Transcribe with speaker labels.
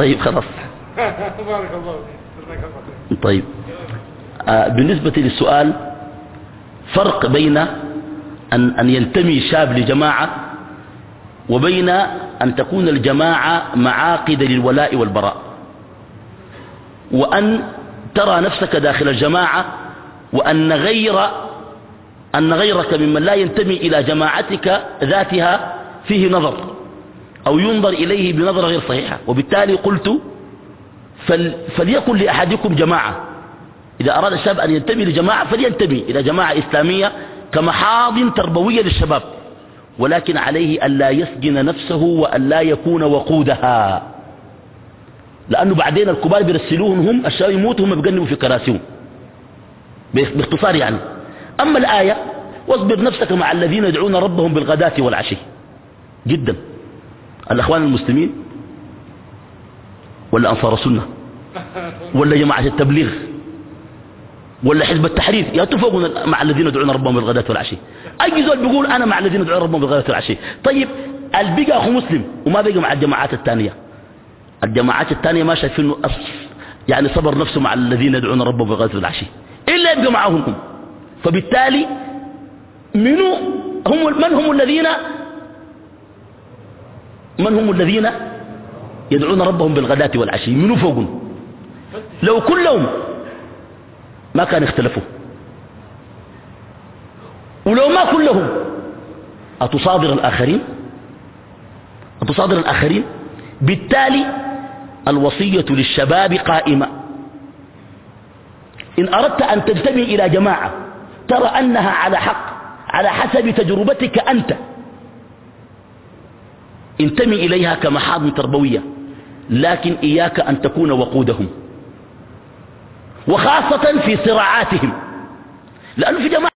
Speaker 1: طيب خلاص.
Speaker 2: بارك الله فيك.
Speaker 1: طيب بالنسبة للسؤال، فرق بين أن ينتمي شاب لجماعة وبين أن تكون الجماعة معاقد للولاء والبراء، وأن ترى نفسك داخل الجماعة، وأن غيرك ممن لا ينتمي إلى جماعتك ذاتها فيه نظر أو ينظر إليه بنظرة غير صحيحة. وبالتالي قلت فليكن لأحدكم جماعة. إذا أراد الشاب أن ينتمي لجماعة فلينتمي إلى جماعة إسلامية كمحاضن تربوية للشباب، ولكن عليه أن لا يسجن نفسه وأن لا يكون وقودها، لأنه بعدين الكبار بيرسلوهم، هم الشباب يموتوا هم بيقنبوا في كراسيهم باختصار يعني. أما الآية واصبر نفسك مع الذين يدعون ربهم بالغداة والعشي، جدا الأخوان المسلمين ولا أنصار السنة ولا جماعة التبليغ ولا حزب التحرير يتفقون مع الذين يدعون ربهم بالغداة والعشي. أي زول بيقول أنا مع الذين يدعون ربهم بالغداة والعشي. طيب البقى أخو مسلم وما بقى مع الجماعات الثانية، الجماعات الثانية ما شايفينه يعني صبر نفسه مع الذين يدعون ربهم بالغداة والعشي إلا يبقى معهم هم. فبالتالي من هم الذين يدعون ربهم بالغداة والعشي؟ منو فوقهم؟ لو كلهم ما كان اختلفوا، ولو ما كلهم أتصادر الآخرين. بالتالي الوصية للشباب قائمة. إن أردت أن تنتمي إلى جماعة ترى أنها على حق على حسب تجربتك أنت، انتمي إليها كمحاضن تربوية، لكن إياك أن تكون وقودهم، وخاصة في صراعاتهم، لأنه في جماعة